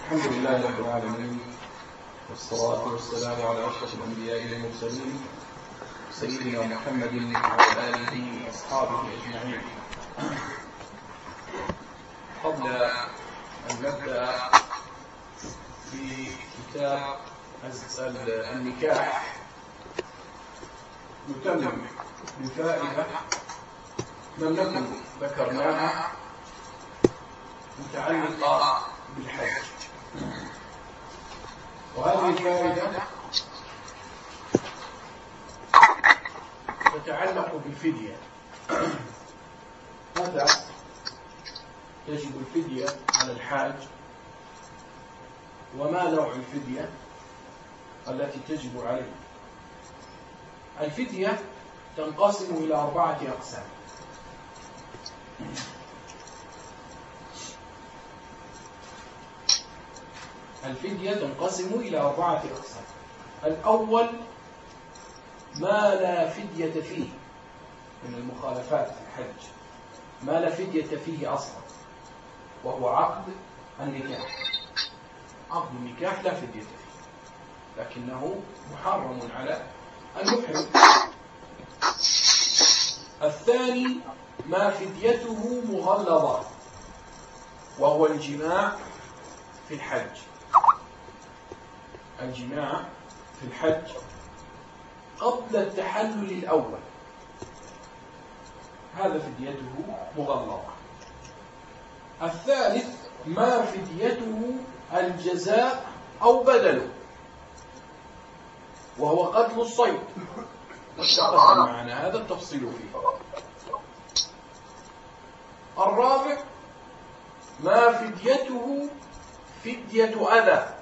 الحمد لله رب العالمين، والصلاة والسلام على أشرف الأنبياء والمرسلين سيدنا محمد وعلى آله وأصحابه أجمعين. قبل أن نبدأ في كتاب النكاح نتمم بفائدة لم نكن ذكرناها متعلقة بالحج، وهذه الفائدة تتعلق بالفدية. متى تجب الفدية على الحاج؟ وما نوع الفدية التي تجب عليه؟ الفدية تنقسم إلى 4 أقسام. الفدية تنقسم إلى 4 أقسام. الأول ما لا فدية فيه من المخالفات في الحج، ما لا فدية فيه أصلا، وهو عقد النكاح. عقد النكاح لا فدية فيه، لكنه محرم على المحرم. الثاني ما فديته مغلظة، وهو الجماع في الحج. الجماع في الحج قبل التحلل الأول، هذا فديته مغلظة. الثالث ما فديته الجزاء أو بدله، وهو قتل الصيد، واشتغل معنا هذا التفصيل فيه. الرابع ما فديته فدية أذى،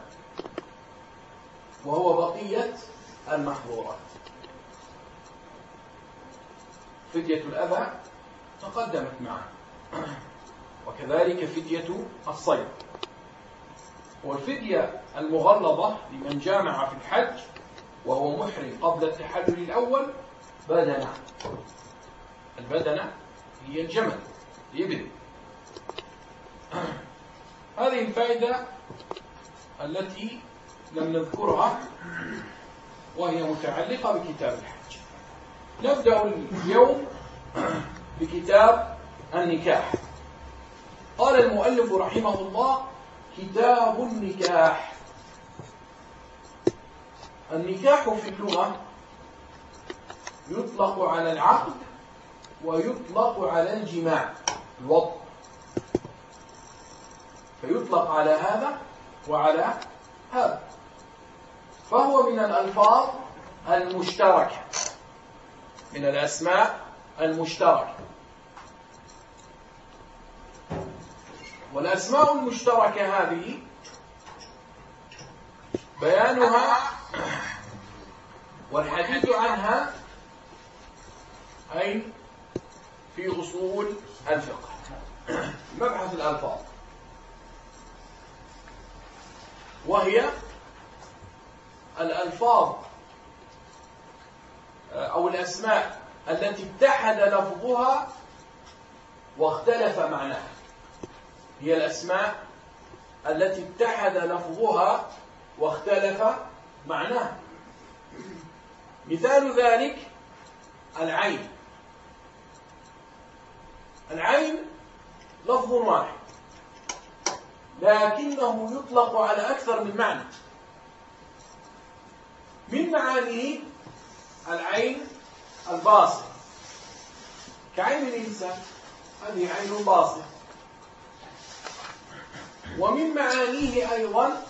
وهو بقية المحظورات. فدية الأذى تقدمت معه، وكذلك فدية الصيد. والفدية المغلظة لمن جامع في الحج وهو محرم قبل التحلل الأول بدنة. البدنة هي الجمل، الإبل. هذه الفائدة التي لم نذكرها وهي متعلقة بكتاب الحج. نبدأ اليوم بكتاب النكاح. قال المؤلف رحمه الله: كتاب النكاح. النكاح في اللغة يطلق على العقد ويطلق على الجماع، الوطء، فيطلق على هذا وعلى هذا، فهو من الألفاظ المشتركة، من الأسماء المشتركة. والأسماء المشتركة هذه بيانها والحديث عنها أي في أصول الفقه، مبحث الألفاظ، وهي الألفاظ أو الأسماء التي اتحد لفظها واختلف معناها. هي الأسماء التي اتحد لفظها واختلف معناها. مثال ذلك العين. العين لفظ واحد، لكنه يطلق على أكثر من معنى. من معانيه العين الباصر، كعين الإنسان، هذه عين باصر. ومن معانيه أيضا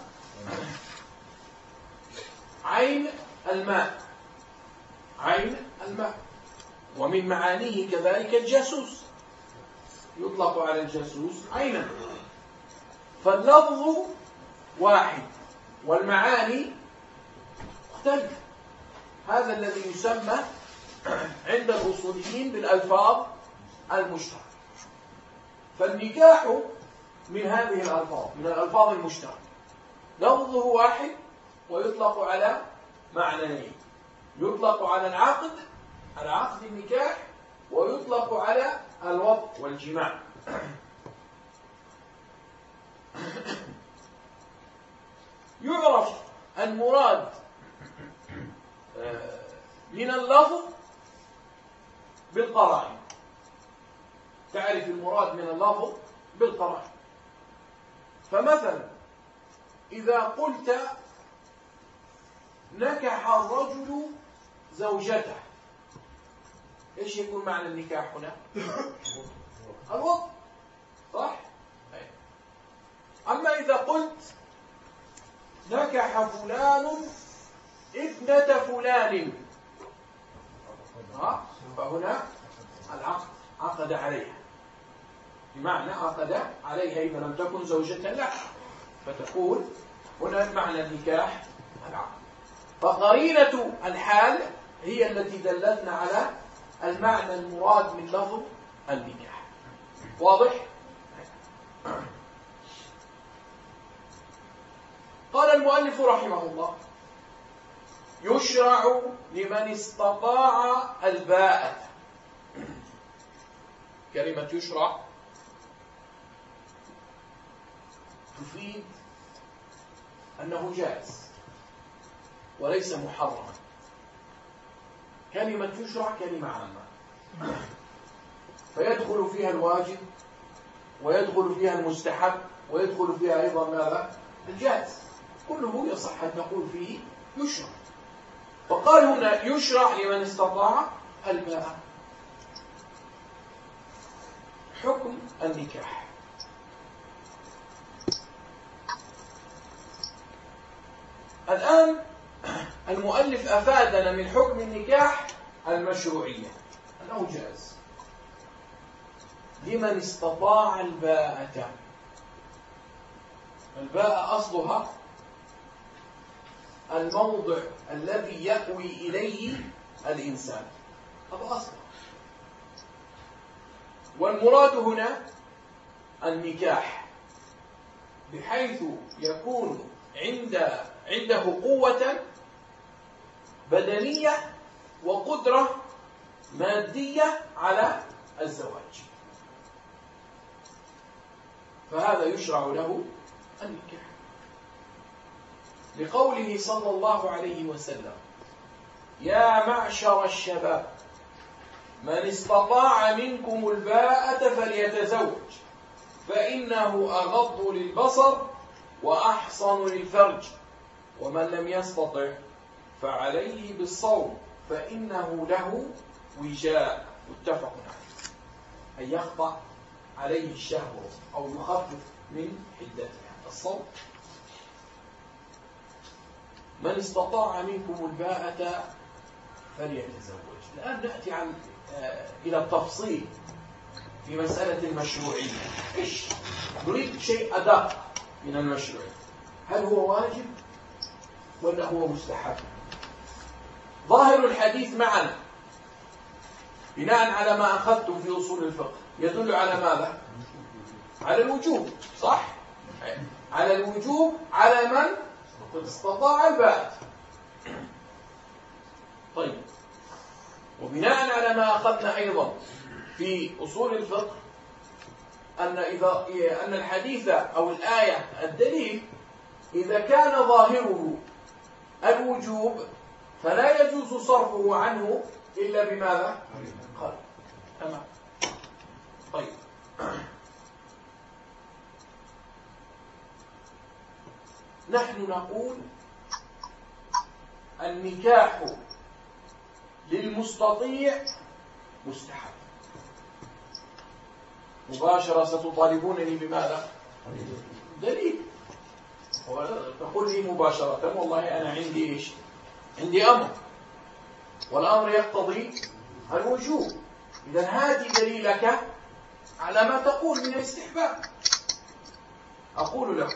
عين الماء، عين الماء. ومن معانيه كذلك الجاسوس، يطلق على الجاسوس عينا. فاللفظ واحد والمعاني مختلفة. هذا الذي يسمى عند الأصوليين بالألفاظ المشتركة. فالنكاح من هذه الألفاظ، من الألفاظ المشتركة، لفظه واحد ويطلق على معنيين. يطلق على العقد، على عقد النكاح، ويطلق على الوطء والجماع. المراد من اللفظ بالقرائن. تعرف المراد من اللفظ بالقرائن. فمثلا إذا قلت نكح الرجل زوجته، إيش يكون معنى النكاح هنا؟ الوطء، صح؟ أما إذا قلت نكح فلان ابنة فلان، فهنا العقد، عقد عليها، بمعنى عقد عليها إذا لم تكن زوجة له، فتقول هنا معنى النكاح العقد. فقرينة الحال هي التي دلتنا على المعنى المراد من لفظ النكاح. واضح؟ قال المؤلف رحمه الله: يشرع لمن استطاع الباءة. كلمة يشرع تفيد أنه جائز وليس محرما. كلمة يشرع كلمة عامة، فيدخل فيها الواجب ويدخل فيها المستحب ويدخل فيها أيضا ماذا؟ الجائز. كله يصح أن نقول فيه يشرع. فقال هنا يشرع لمن استطاع الباءة. حكم النكاح. الآن المؤلف أفادنا من حكم النكاح المشروعية، أنه جائز لمن استطاع الباءة. الباءة أصلها الموضع الذي يأوي إليه الإنسان، هذا أصله. والمراد هنا النكاح، بحيث يكون عنده قوة بدنية وقدرة مادية على الزواج، فهذا يشرع له النكاح. لقوله صلى الله عليه وسلم: يا معشر الشباب من استطاع منكم الباءة فليتزوج فإنه أغض للبصر وأحصن للفرج ومن لم يستطع فعليه بالصوم فإنه له وجاء. متفق عليه، أن يقطع عليه الشهوة أو يخفف من حدتها. الصوم. من استطاع منكم الباءة فليتزوج. الآن نأتي إلى التفصيل في مسألة المشروعية. إيش؟ نريد شيء أدق من المشروعية. هل هو واجب ولا هو مستحب؟ ظاهر الحديث معنا بناء على ما أخذته في أصول الفقه يدل على ماذا؟ على الوجوب، صح؟ على الوجوب على من قد استطاع الباءة. طيب، وبناء على ما أخذنا أيضا في أصول الفقه أن الحديث أو الآية الدليل إذا كان ظاهره الوجوب فلا يجوز صرفه عنه إلا بماذا؟ قال. تمام. طيب، نحن نقول النكاح للمستطيع مستحب. مباشرة ستطالبونني بماذا؟ دليل. تقول لي مباشرة والله أنا عندي إيش؟ عندي أمر، والأمر يقتضي الوجوب. إذن هاتي دليلك على ما تقول من الاستحباب. أقول لك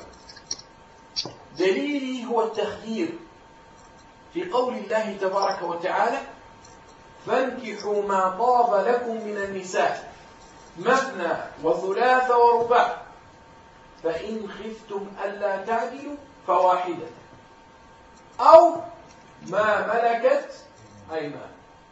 دليلي هو التخيير في قول الله تبارك وتعالى: فانكحوا ما طاب لكم من النساء مثنى وثلاث ورباع فإن خفتم ألا تعدلوا فواحدة أو ما ملكت أيمان.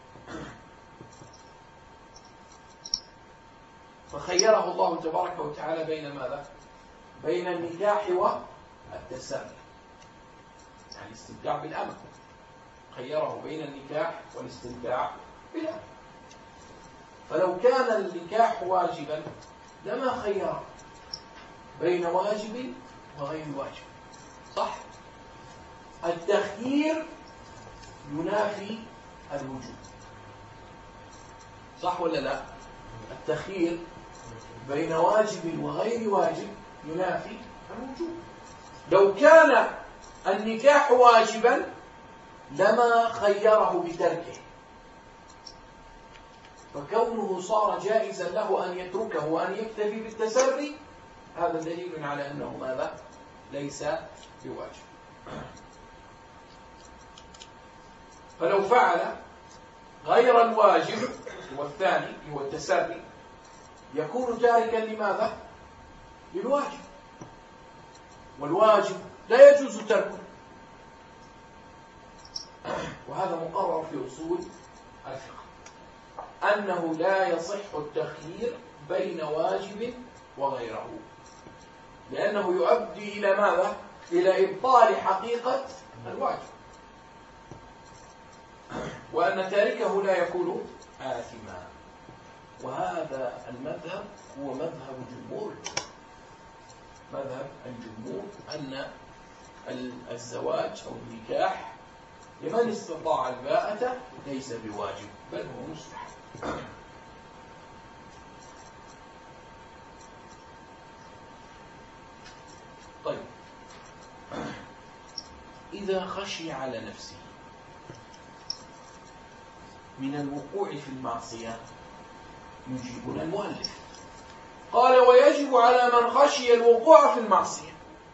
فخيره الله تبارك وتعالى بين ماذا؟ بين النكاح والتسامح. الاستمتاع بالأمة، خيره بين النكاح والاستمتاع بالأمة. فلو كان النكاح واجبا لما خيره بين واجب وغير واجب. صح؟ التخيير ينافي الوجوب، صح ولا لا؟ التخيير بين واجب وغير واجب ينافي الوجوب. لو كان النكاح واجبا لما خيره بتركه، فكونه صار جائزا له أن يتركه وأن يكتفي بالتسري هذا دليل على أنه ماذا؟ ليس بواجب. فلو فعل غير الواجب والثاني هو التسري يكون تاركا لماذا؟ للواجب، والواجب لا يجوز تركه، وهذا مقرر في أصول الفقه أنه لا يصح التخيير بين واجب وغيره، لأنه يؤدي إلى ماذا؟ إلى إبطال حقيقة الواجب، وأن تاركه لا يكون آثما. وهذا المذهب هو مذهب جمهور، مذهب الجمهور أن الزواج أو النكاح لمن استطاع الباءة ليس بواجب بل هو مستحب. طيب، إذا خشي على نفسه من الوقوع في المعصية يجيبنا المؤلف قال: ويجب على من خشي الوقوع في المعصية،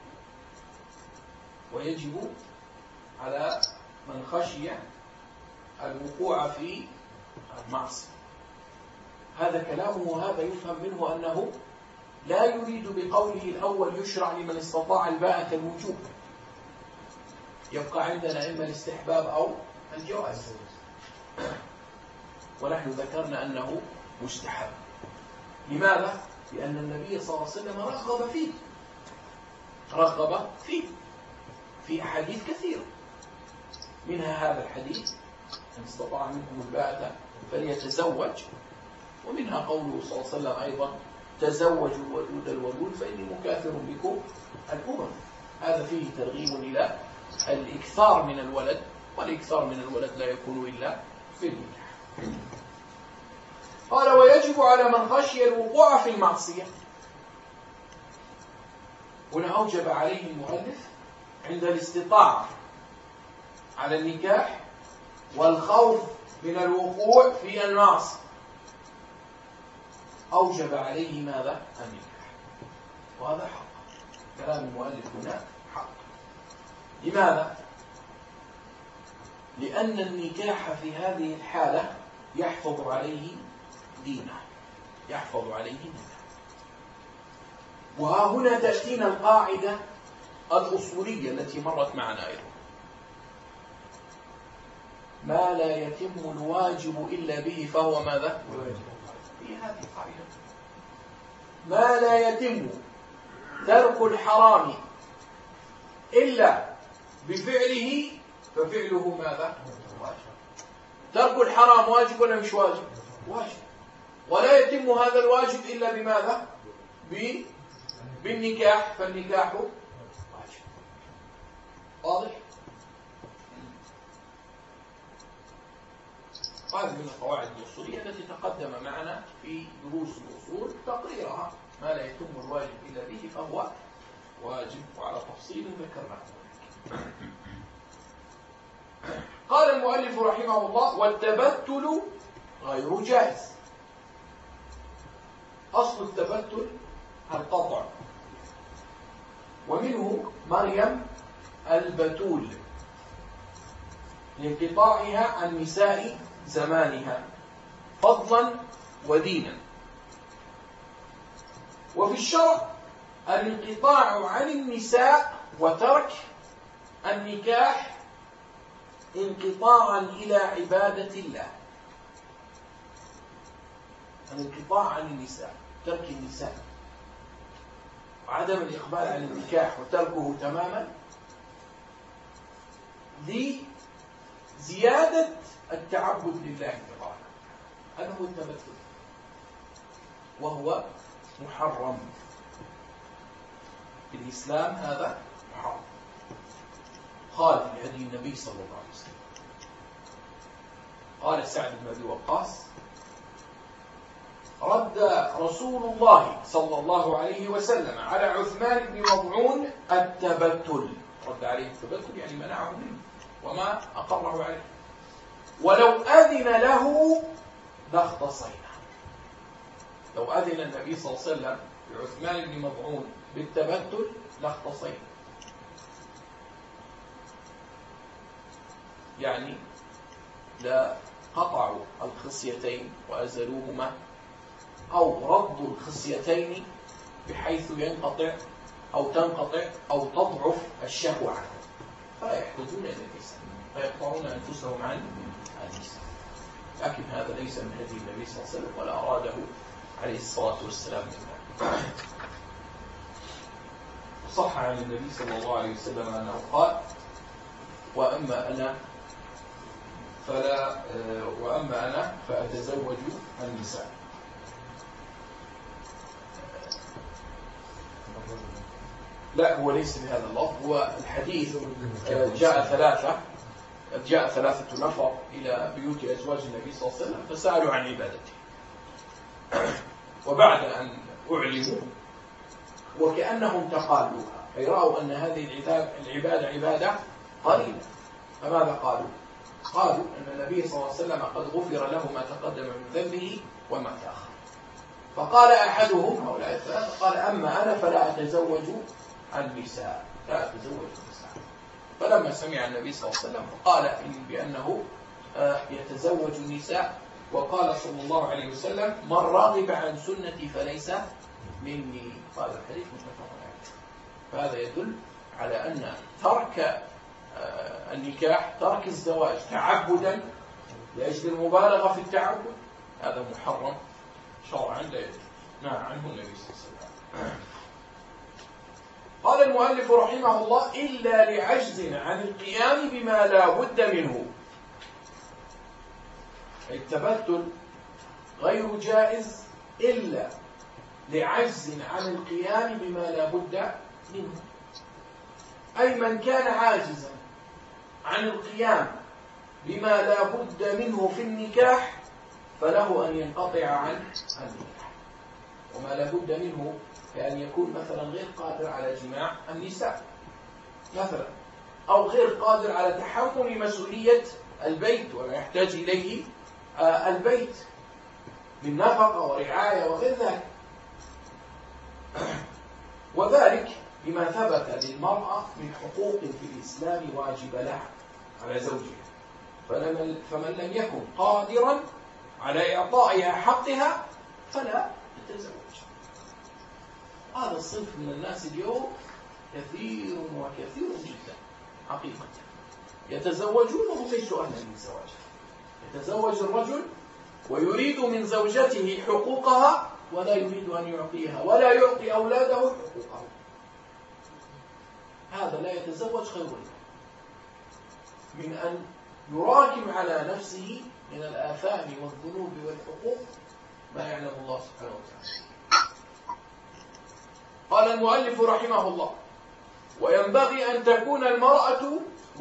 ويجب على من خشي الوقوع في المعصية. هذا كلامه، وهذا يفهم منه أنه لا يريد بقوله الأول يشرع لمن استطاع الباءة الوجوب، يبقى عندنا إما الاستحباب أو الجواز، ونحن ذكرنا أنه مستحب. لماذا؟ لأن النبي صلى الله عليه وسلم رغب فيه في أحاديث كثيرة، منها هذا الحديث: من استطاع منكم الباءة فليتزوج، ومنها قوله صلى الله عليه وسلم أيضا: تزوجوا الودود الولود فإني مكاثر بكم الأمم. هذا فيه ترغيب إلى الإكثار من الولد، والإكثار من الولد لا يكون إلا بالنكاح. قال: ويجب على من خشي الوقوع في المعصية. هنا أوجب عليه المؤلف عند الاستطاعة على النكاح والخوف من الوقوع في المعصية، أوجب عليه ماذا؟ النكاح. وهذا حق، كلام المؤلف هنا حق. لماذا؟ لأن النكاح في هذه الحالة يحفظ عليه دينه، يحفظ عليه دينه. وها هنا تأتينا القاعدة الأصولية التي مرت معنا أيضا: ما لا يتم الواجب إلا به فهو ماذا؟ في هذه القاعدة ما لا يتم ترك الحرام إلا بفعله ففعله ماذا؟ واجب. ترك الحرام واجب ولا مش واجب؟ واجب. ولا يتم هذا الواجب إلا بماذا؟ بالنكاح، فالنكاح واجب. واضح؟ هذه من القواعد الأصولية التي تقدم معنا في دروس الأصول تقريرها: ما لا يتم الواجب إلا به فهو واجب، وعلى تفصيل ذكرناه. قال المؤلف رحمه الله: والتبتل غير جائز. أصل التبتل القطع، ومنه مريم البتول لانقطاعها عن نساء زمانها فضلا ودينا. وفي الشرع الانقطاع عن النساء وترك النكاح انقطاعا إلى عبادة الله. الانقطاع عن النساء، ترك النساء وعدم الإقبال على النكاح وتركه تماما، لزيادة التعبد لله تبارك. هذا هو التبتل، وهو محرم في الإسلام. هذا محرم خالف لهدي النبي صلى الله عليه وسلم. قال سعد بن أبي وقاص: رد رسول الله صلى الله عليه وسلم على عثمان بن مظعون التبتل. رد عليه التبتل يعني منعه منه وما أقره عليه. ولو أذن له لاختصينا. لو أذن النبي صلى الله عليه وسلم لعثمان بن مظعون بالتبتل لاختصينا، يعني لا قطعوا الخصيتين وأزلوهما، أو ردوا الخصيتين بحيث ينقطع أو تنقطع أو تضعف الشهوة عنه، فلا يحتاجون إلى النساء فيقطعون أنفسهم عن النساء. لكن هذا ليس من هدي النبي صلى الله عليه وسلم ولا أراده عليه الصلاة والسلام. صح عن النبي صلى الله عليه وسلم أنه قال: وأما أنا فأتزوج النساء. لا، هو ليس بهذا اللفظ. هو الحديث جاء ثلاثة نفر إلى بيوت أزواج النبي صلى الله عليه وسلم فسألوا عن عبادته، وبعد أن أعلموا وكأنهم تقالوها، أي رأوا أن هذه العبادة عبادة قليلة، فماذا قالوا؟ قالوا أن النبي صلى الله عليه وسلم قد غفر له ما تقدم من ذنبه وما تأخر. فقال أحدهم، هؤلاء الثلاثة، قال: أما أنا فلا أتزوج النساء، لا أتزوج النساء. فلما سمع النبي صلى الله عليه وسلم قال بأنه يتزوج النساء، وقال صلى الله عليه وسلم: من راغب عن سنتي فليس مني. هذا الحديث متفق عليه. فهذا يدل على أن ترك النكاح، ترك الزواج تعبدا لأجل المبالغة في التعبد، هذا محرم شرعا لا يجوز، نهى عنه النبي صلى الله عليه وسلم. قال المؤلف رحمه الله: إلا لعجز عن القيام بما لا بد منه. التبتل غير جائز إلا لعجز عن القيام بما لا بد منه، أي من كان عاجزا عن القيام بما لا بد منه في النكاح فله أن ينقطع عن النكاح. وما لا بد منه كأن يكون مثلا غير قادر على جماع النساء مثلا، أو غير قادر على تحمل مسؤولية البيت وما يحتاج إليه البيت من نفقة ورعاية وغير ذلك، وذلك بما ثبت للمرأة من حقوق في الإسلام واجب لها على زوجها، فمن لم يكن قادرا على إعطائها حقها فلا تتزوج. هذا الصنف من الناس اليوم كثير وكثير جدا حقيقة، يتزوجون وهم ليسوا أهلا للزواج. يتزوج الرجل ويريد من زوجته حقوقها ولا يريد أن يعطيها ولا يعطي أولاده حقوقهم. هذا لا يتزوج خير له من أن يراكم على نفسه من الآثام والذنوب والحقوق ما يعلم الله سبحانه وتعالى. قال المؤلف رحمه الله: وينبغي أن تكون المرأة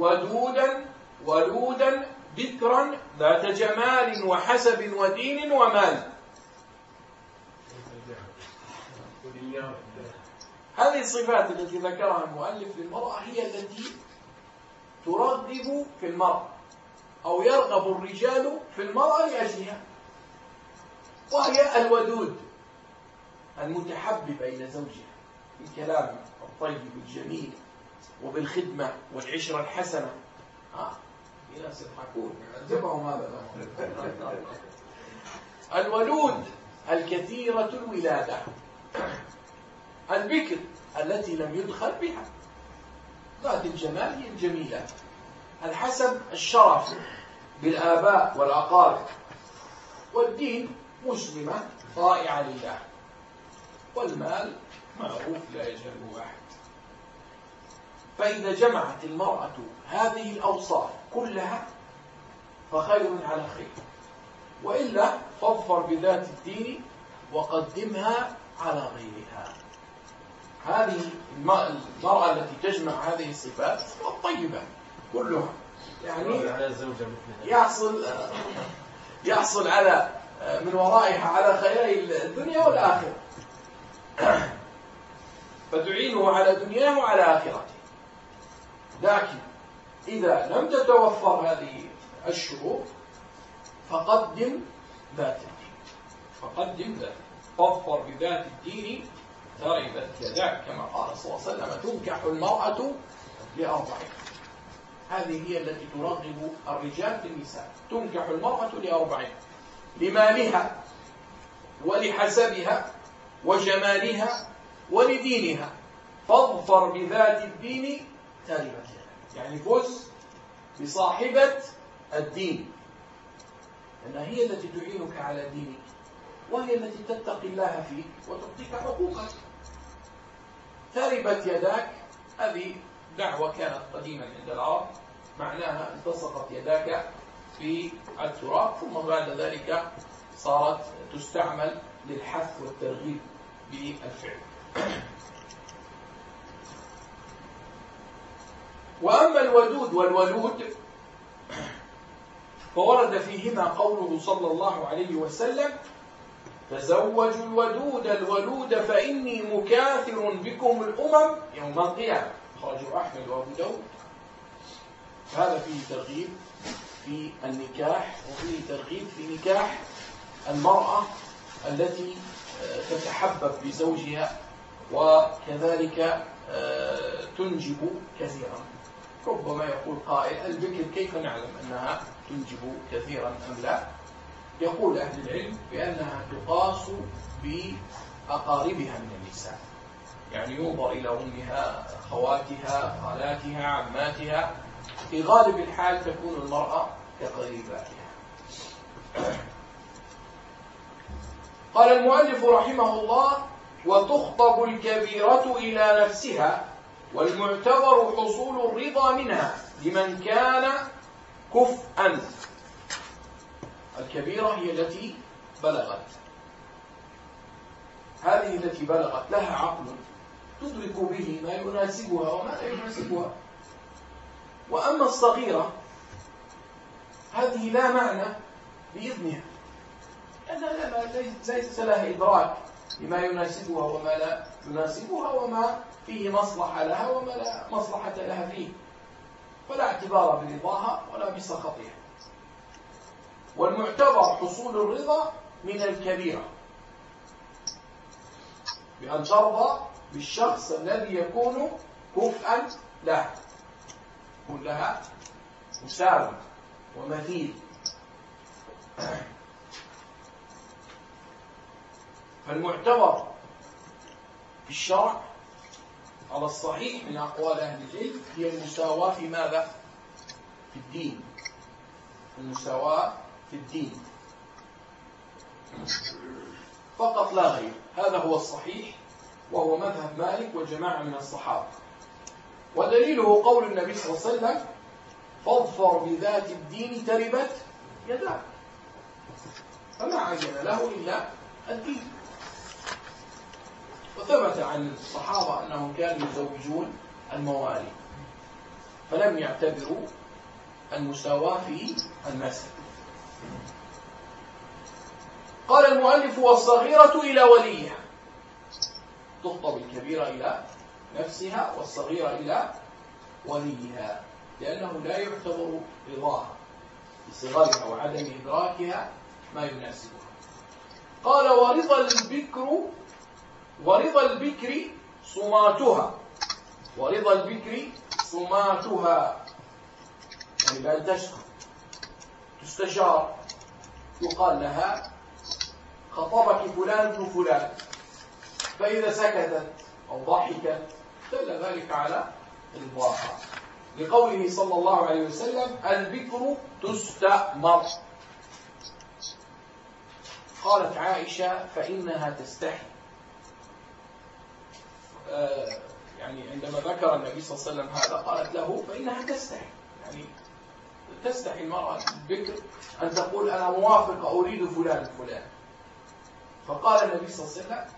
ودودا بكرا ذات جمال وحسب ودين ومال. هذه الصفات التي ذكرها المؤلف للمرأة هي التي ترغب في المرأة أو يرغب الرجال في المرأة لأجلها، وهي الودود المتحبب إلى زوجها بالكلام الطيب الجميل وبالخدمة والعشرة الحسنة. في ناس يضحكون يعجبهم هذا. الولود الكثيرة الولادة، البكر التي لم يدخل بها، ذات الجمال هي الجميلة، الحسب الشرف بالآباء والأقارب، والدين مسلمة طائعة لله، والمال معروف لا يجهله أحد. فإذا جمعت المرأة هذه الأوصاف كلها فخير على خير، وإلا فاظفر بذات الدين وقدمها على غيرها. هذه المرأة التي تجمع هذه الصفات الطيبة كلها، يعني يحصل على من ورائها على خيري الدنيا والآخرة، فتعينه على دنياه وعلى آخرته. لكن إذا لم تتوفر هذه الشروط فقدم ذات الدين، فاظفر بذات الدين تربت يداك، كما قال صلى الله عليه وسلم: تنكح المرأة لأربع. هذه هي التي ترغب الرجال في النساء. تنكح المرأة لأربع: لمالها ولحسبها وجمالها ولدينها، فاظفر بذات الدين تربت يداك. يعني فز بصاحبة الدين، لأنها هي التي تعينك على دينك، وهي التي تتقي الله فيك وتعطيك حقوقك. تربت يداك هذه دعوة كانت قديما عند العرب، معناها التصقت يداك في التراب، ثم بعد ذلك صارت تستعمل للحث والترغيب بالفعل. وأما الودود والولود فورد فيهما قوله صلى الله عليه وسلم: تزوجوا الودود الولود فإني مكاثر بكم الأمم يوم القيامة. أخرجه أحمد وأبو داود. هذا فيه ترغيب في النكاح، وفيه ترغيب في نكاح المرأة التي تتحبب بزوجها، وكذلك تنجب كثيرا. ربما يقول قائل: البكر كيف نعلم أنها تنجب كثيرا أم لا؟ يقول أهل العلم بأنها تقاس بأقاربها من النساء، يعني ينظر إلى أمها، خواتها، خالاتها، عماتها. في غالب الحال تكون المرأة كقريباتها. قال المؤلف رحمه الله: وتخطب الكبيرة إلى نفسها، والمعتبر حصول الرضا منها لمن كان كفءا. الكبيرة هي التي بلغت، هذه التي بلغت لها عقل تدرك به ما يناسبها وما لا يناسبها. وأما الصغيرة هذه لا معنى بإذنها، لأنها ليس لها إدراك لما يناسبها وما لا يناسبها، وما فيه مصلحة لها وما لا مصلحة لها فيه، فلا اعتبار برضاها ولا بسخطها. والمعتبر حصول الرضا من الكبيرة، بأن ترضى بالشخص الذي يكون كفءا له، يكون لها مساوي ومثيل. فالمعتبر في الشرع على الصحيح من أقوال أهل العلم هي المساواة في ماذا؟ في الدين. المساواة في الدين فقط لا غير. هذا هو الصحيح، وهو مذهب مالك وجماعة من الصحابة. ودليله قول النبي صلى الله عليه وسلم: فاظفر بذات الدين تربت يداك. فما عين له إلا الدين. وثبت عن الصحابة أنهم كانوا يزوجون الموالي، فلم يعتبروا المساواة في المسألة. قال المؤلف: والصغيرة إلى وليها. تخطب الكبيرة إلى نفسها والصغيرة إلى وليها، لأنه لا يعتبر رضاها بصغرها وعدم إدراكها ما يناسبها. قال: ورضا البكر صماتها. ورضا البكر صماتها، يعني بأن تشكر، تستشار، يقال لها: خطبك فلان ابن فلان، فإذا سكتت أو ضحكت دل ذلك على رضاها، لقوله صلى الله عليه وسلم: البكر تستأمر. قالت عائشة: فإنها تستحي. يعني عندما ذكر النبي صلى الله عليه وسلم هذا قالت له فإنها تستحي، يعني تستحي المرأة البكر أن تقول أنا موافقة أريد فلان فلان. فقال النبي صلى الله عليه وسلم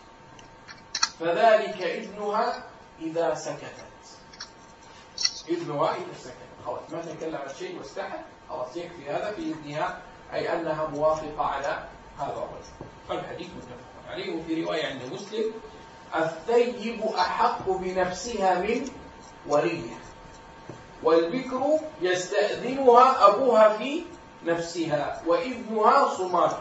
فذلك إذنها إذا سكتت. إذنها إذا سكتت، خلاص ما تكلم عن شيء واستحى، خلاص يكفي هذا في إذنها، أي أنها موافقة على هذا الرجل. فالحديث متفق عليه. وفي رواية عند مسلم الثيب أحق بنفسها من وليها، والبكر يستأذنها أبوها في نفسها وإذنها صمارها.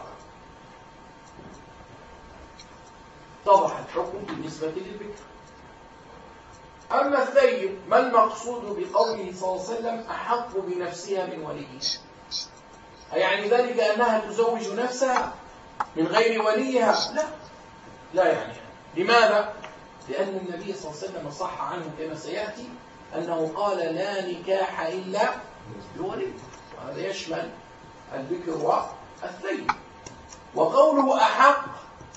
اتضح الحكم بالنسبة للبكر. أما الثيب ما المقصود بقوله صلى الله عليه وسلم أحق بنفسها من وليها؟ يعني ذلك أنها تزوج نفسها من غير وليها؟ لا، لا يعني. لماذا؟ لأن النبي صلى الله عليه وسلم صح عنه كما سيأتي أنه قال لا نكاح إلا بولي، وهذا يشمل البكر والثيب. وقوله أحق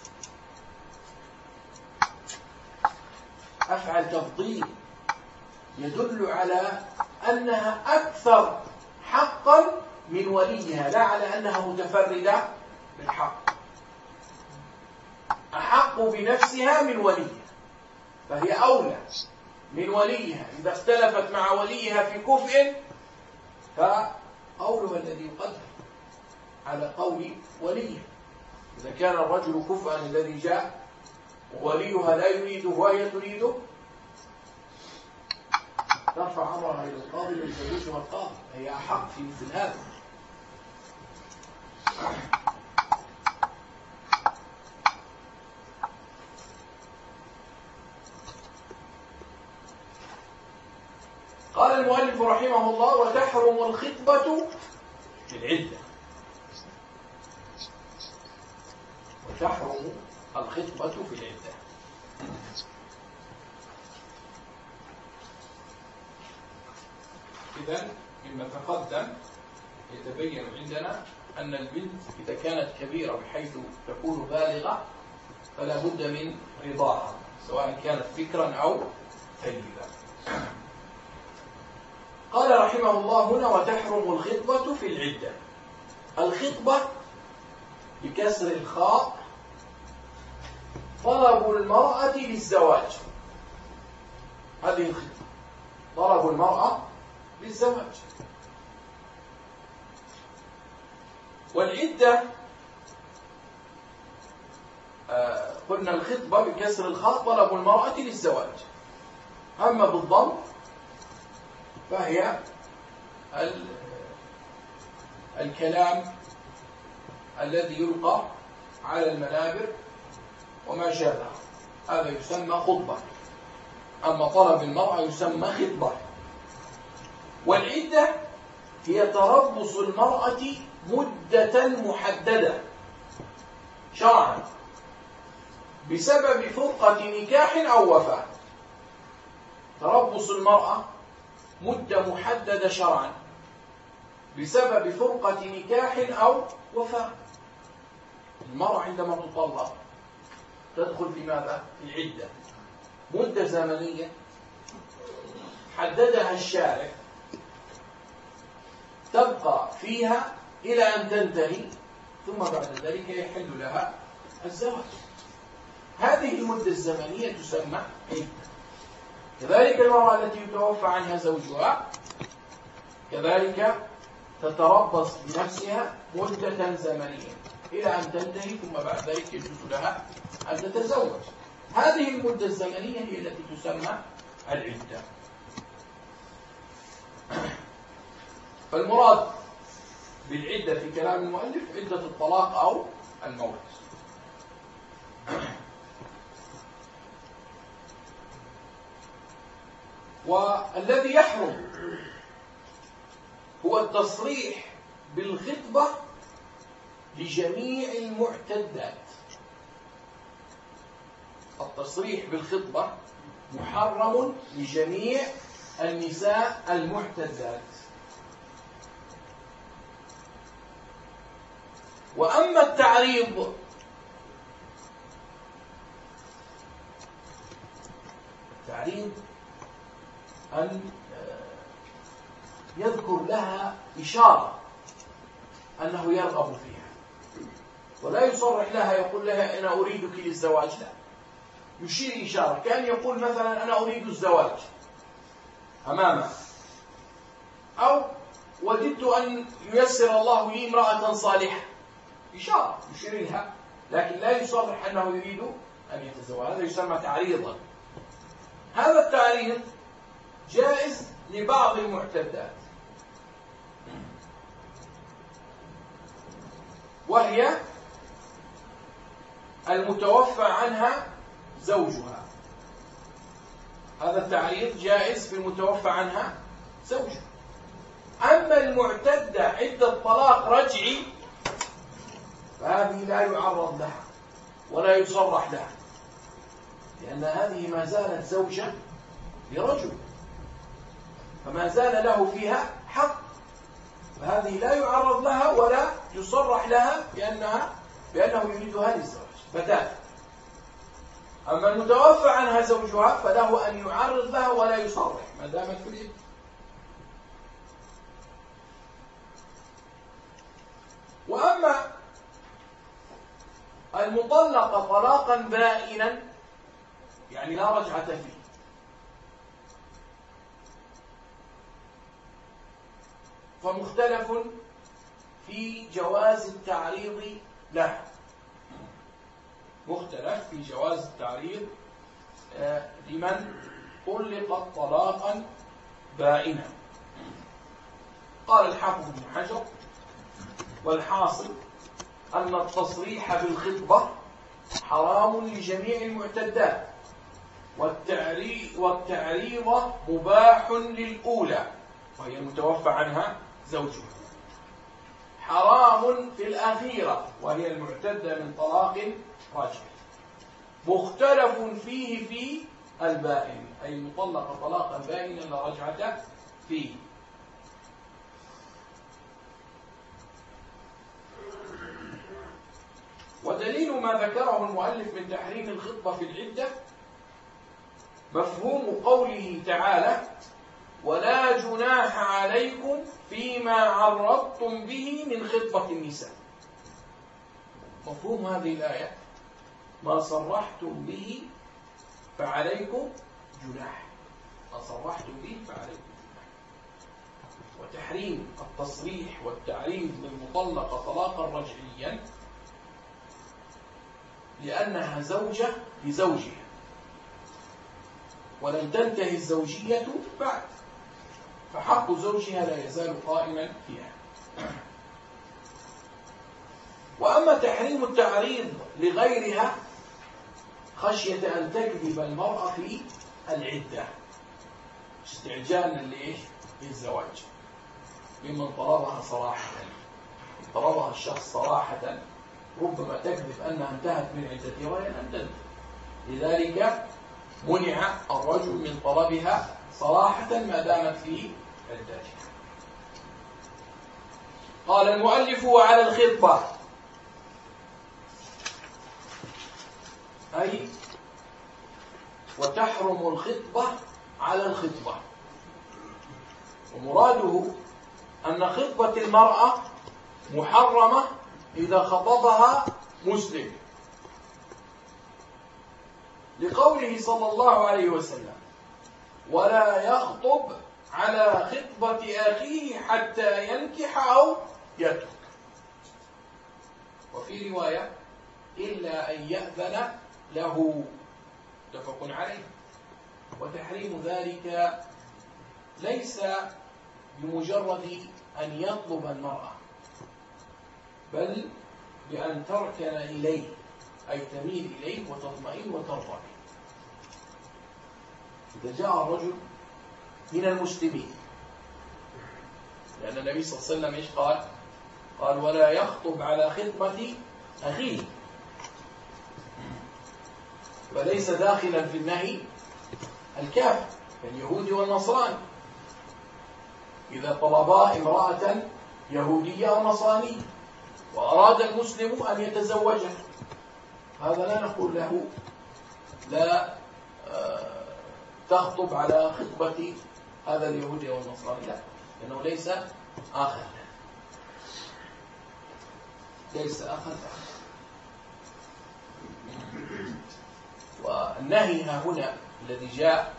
أفعل تفضيل يدل على أنها أكثر حقا من وليها، لا على أنها متفردة بالحق. أحق بنفسها من وليها، فهي أولى من وليها. إذا اختلفت مع وليها في كفء فقولها الذي يقدر على قول وليها. إذا كان الرجل كفءا الذي جاء ووليها لا يريده وهي تريده ترفع أمرها إلى القاضي ويزوجها القاضي، هي أحق في مثل هذا. قال المؤلف رحمه الله وتحرم الخطبة في العدة. وتحرم الخطبة في العدة. إذن مما تقدم يتبين عندنا أن البنت إذا كانت كبيرة بحيث تكون بالغة فلا بد من رضاها، سواء كانت فكرا أو ثيبا. قال رحمه الله هنا وتحرم الخطبة في العدة. الخطبة بكسر الخاء طلب المرأة للزواج، هذه الخطبة طلب المرأة للزواج. والعدة قلنا الخطبة بكسر الخاء طلب المرأة للزواج، أما بالضم فهي الكلام الذي يلقى على المنابر وما شابه، هذا يسمى خطبة. أما طلب المرأة يسمى خطبة. والعدة هي تربص المرأة مدة محددة شرعا بسبب فرقة نكاح أو وفاة. تربص المرأة مدة محددة شرعا بسبب فرقة نكاح أو وفاة. المرأة عندما تطلق تدخل في ماذا؟ في العدة، مدة زمنية حددها الشارع تبقى فيها إلى أن تنتهي، ثم بعد ذلك يحل لها الزواج. هذه المدة الزمنية تسمى عدة. كذلك المرأة التي يتوفى عنها زوجها كذلك تتربص بنفسها مدة زمنية إلى أن تنتهي، ثم بعد ذلك يجوز لها أن تتزوج. هذه المدة الزمنية هي التي تسمى العدة. فالمراد بالعدة في كلام المؤلف عدة الطلاق أو الموت. والذي يحرم هو التصريح بالخطبة لجميع المعتدات. التصريح بالخطبة محرم لجميع النساء المعتدات. وأما التعريض التعريض أن يذكر لها إشارة أنه يرغب فيها، ولا يصرح لها يقول لها أنا أريدك للزواج، لا، يشير إشارة، كان يقول مثلا أنا أريد الزواج أمامه، أو وددت أن ييسر الله لي امرأة صالحة، إشارة يشير لها، لكن لا يصرح أنه يريد أن يتزوج. هذا يسمى تعريضا. هذا التعريض جائز لبعض المعتدات، وهي المتوفى عنها زوجها. هذا التعريض جائز في المتوفى عنها زوجها. أما المعتدة عدة طلاق رجعي فهذه لا يعرض لها ولا يصرح لها، لأن هذه ما زالت زوجة لرجل، فما زال له فيها حق، فهذه لا يعرض لها ولا يصرح لها بأنه يريدها للزواج بتاتا. أما المتوفى عنها زوجها فله أن يعرض لها ولا يصرح ما دامت في العدة. وأما المطلقة طلاقا بائنا يعني لا رجعة فيه، فمختلف في جواز التعريض لها، مختلف في جواز التعريض لمن طلقت طلاقا بائنا. قال الحافظ ابن حجر: والحاصل أن التصريح بالخطبة حرام لجميع المعتدات، والتعريض مباح للأولى وهي المتوفى عنها زوجها، حرام في الأخيرة وهي المعتدة من طلاق راجع، مختلف فيه في البائن أي المطلق طلاقا بائنا لا رجعة فيه. ودليل ما ذكره المؤلف من تحريم الخطبة في العدة مفهوم قوله تعالى: ولا جناح عليكم فيما عرضتم به من خطبة النساء. مفهوم هذه الآية: ما صرحتم به فعليكم جناح، ما صرحتم به فعليكم جناح. وتحريم التصريح والتعريض للمطلقة طلاقا رجعيا لأنها زوجة لزوجها ولم تنتهي الزوجية بعد، فحق زوجها لا يزال قائما فيها. وأما تحريم التعريض لغيرها خشية أن تكذب المرأة في العدة استعجالا للزواج ممن طلبها صراحة، طلبها الشخص صراحة ربما تكذب أنها انتهت من عدتها وهي لم تنتهي، لذلك منع الرجل من طلبها صراحة ما دامت في عدتها. قال المؤلف: وعلى الخطبة، أي وتحرم الخطبة على الخطبة، ومراده أن خطبة المرأة محرمة إذا خطبها مسلم، لقوله صلى الله عليه وسلم: ولا يخطب على خطبة أخيه حتى ينكح أو يترك. وفي رواية: إلا أن يأذن له، متفق عليه. وتحريم ذلك ليس بمجرد أن يطلب المرأة، بل بأن تركن إليه، أي تميل إليه وتطمئن وترضى به. إذا جاء الرجل من المسلمين، لأن النبي صلى الله عليه وسلم إيش قال؟ قال: ولا يخطب على خطبة أخيه، وليس داخلا في النهي الكافر كاليهود والنصراني إذا طلبا امرأة يهودية أو نصرانية وأراد المسلم أن يتزوجها، هذا لا نقول له لا تخطب على خطبة هذا اليهودي أو النصراني، لا، لأنه ليس آخر، ليس آخر. والنهي هنا الذي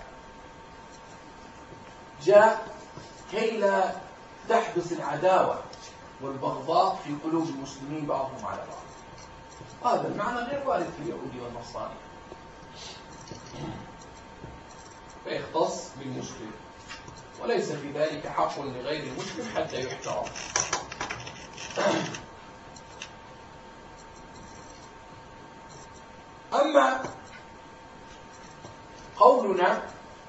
جاء كي لا تحدث العداوة والبغضاء في قلوب المسلمين بعضهم على بعض. هذا المعنى غير وارد في اليهودي والنصراني، فيختص بالمسلم، وليس في ذلك حق لغير المسلم حتى يحترم. أما قولنا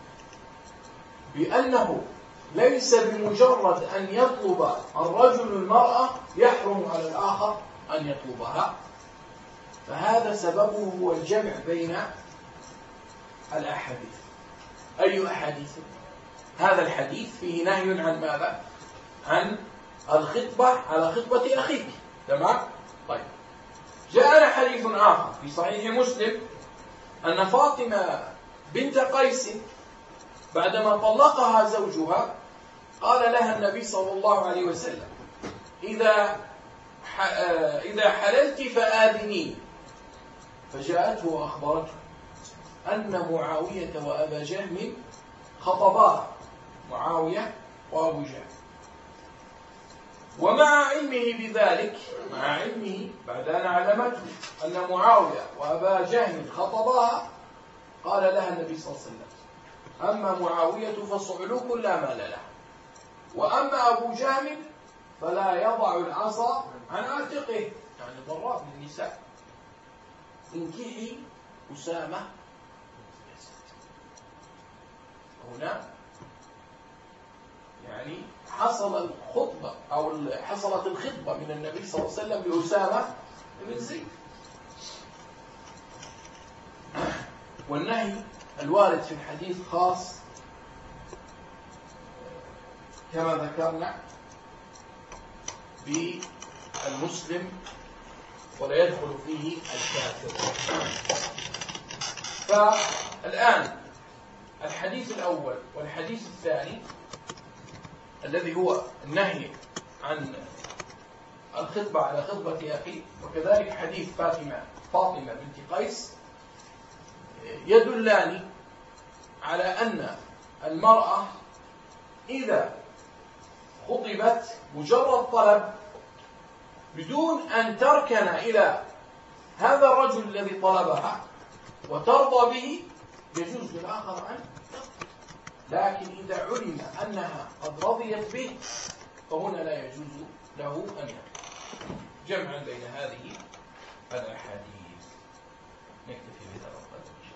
بأنه ليس بمجرد أن يطلب الرجل المرأة يحرم على الآخر أن يطلبها، فهذا سببه هو الجمع بين الأحاديث. أي أحاديث؟ هذا الحديث فيه نهي عن ماذا؟ عن الخطبة على خطبة أخيك، تمام؟ طيب، جاءنا حديث آخر في صحيح مسلم أن فاطمة بنت قيس بعدما طلقها زوجها قال لها النبي صلى الله عليه وسلم: إذا حللت فآذني. فجاءته وأخبرته أن معاوية وأبا جهم خطباه، معاوية وأبو جهم، ومع علمه بذلك، مع علمه بعد أن علمته أن معاوية وأبا جهم خطباها، قال لها النبي صلى الله عليه وسلم: أما معاوية فصعلوك لا مال له، وأما أبو جهم فلا يضع العصا عن عاتقه، يعني ضراب للنساء، انكحي أسامة. هنا يعني حصل الخطبة أو حصلت الخطبة من النبي صلى الله عليه وسلم بأسامة بن زيد. والنهي الوارد في الحديث خاص كما ذكرنا بالمسلم ولا يدخل فيه الكافر. فالآن الحديث الأول والحديث الثاني الذي هو النهي عن الخطبة على خطبة أخيه، وكذلك حديث فاطمة بنت قيس، يدلان على أن المرأة إذا خطبت مجرد طلب بدون أن تركن إلى هذا الرجل الذي طلبها وترضى به يجوز للآخر أن يخطب، لكن إذا علم أنها قد رضيت به فهنا لا يجوز له أن يخطب، جمعا بين هذه الأحاديث. نكتفي بهذا القدر.